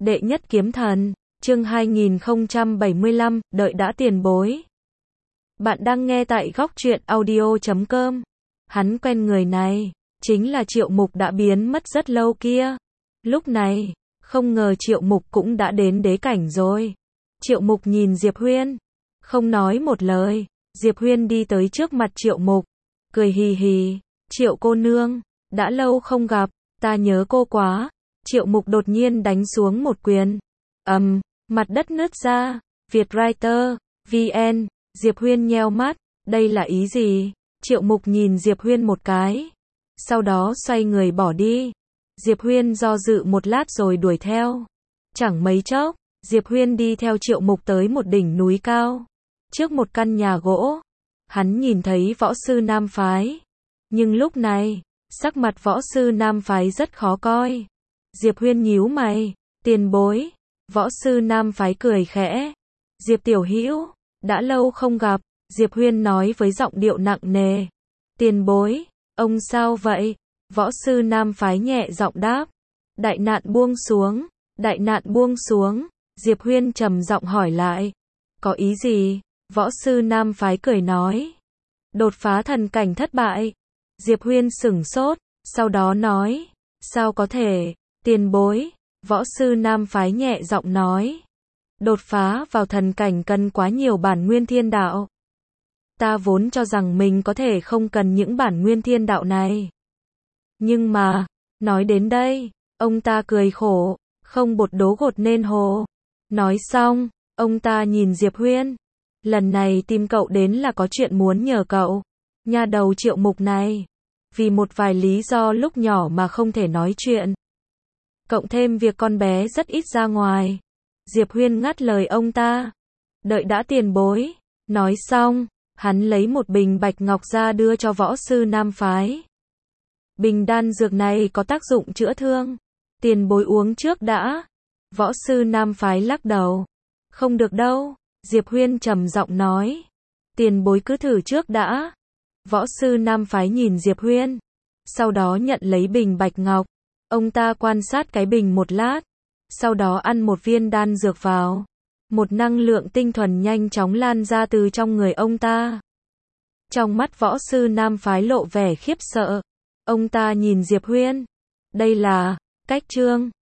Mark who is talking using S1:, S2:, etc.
S1: Đệ nhất kiếm thần, chương 2075, đợi đã tiền bối. Bạn đang nghe tại góc truyện audio.com. Hắn quen người này, chính là Triệu Mục đã biến mất rất lâu kia. Lúc này, không ngờ Triệu Mục cũng đã đến đế cảnh rồi. Triệu Mục nhìn Diệp Huyên, không nói một lời. Diệp Huyên đi tới trước mặt Triệu Mục, cười hì hì, Triệu cô nương, đã lâu không gặp, ta nhớ cô quá. Triệu Mục đột nhiên đánh xuống một quyền. Mặt đất nứt ra. Vietwriter, VN, Diệp Huyên nheo mắt, đây là ý gì? Triệu Mục nhìn Diệp Huyên một cái, sau đó xoay người bỏ đi. Diệp Huyên do dự một lát rồi đuổi theo. Chẳng mấy chốc, Diệp Huyên đi theo Triệu Mục tới một đỉnh núi cao, trước một căn nhà gỗ. Hắn nhìn thấy võ sư nam phái, nhưng lúc này, sắc mặt võ sư nam phái rất khó coi. Diệp Huyên nhíu mày, tiền bối. Võ sư nam phái cười khẽ. Diệp tiểu hữu, đã lâu không gặp. Diệp Huyên nói với giọng điệu nặng nề. Tiền bối, ông sao vậy? Võ sư nam phái nhẹ giọng đáp. Đại nạn buông xuống. Đại nạn buông xuống. Diệp Huyên trầm giọng hỏi lại. Có ý gì? Võ sư nam phái cười nói. Đột phá thần cảnh thất bại. Diệp Huyên sửng sốt, sau đó nói. Sao có thể? Tiền bối. Võ sư nam phái nhẹ giọng nói. Đột phá vào thần cảnh cần quá nhiều bản nguyên thiên đạo. Ta vốn cho rằng mình có thể không cần những bản nguyên thiên đạo này. Nhưng mà, nói đến đây, ông ta cười khổ, không bột đố gột nên hồ. Nói xong, ông ta nhìn Diệp Huyên. Lần này tìm cậu đến là có chuyện muốn nhờ cậu. Nha đầu Triệu Mục này, vì một vài lý do lúc nhỏ mà không thể nói chuyện. Cộng thêm việc con bé rất ít ra ngoài. Diệp Huyên ngắt lời ông ta. Đợi đã tiền bối. Nói xong, hắn lấy một bình bạch ngọc ra đưa cho võ sư nam phái. Bình đan dược này có tác dụng chữa thương. Tiền bối uống trước đã. Võ sư nam phái lắc đầu. Không được đâu. Diệp Huyên trầm giọng nói. Tiền bối cứ thử trước đã. Võ sư nam phái nhìn Diệp Huyên, sau đó nhận lấy bình bạch ngọc. Ông ta quan sát cái bình một lát, sau đó ăn một viên đan dược vào. Một năng lượng tinh thuần nhanh chóng lan ra từ trong người ông ta. Trong mắt võ sư nam phái lộ vẻ khiếp sợ. Ông ta nhìn Diệp Huyên. Đây là cách trương.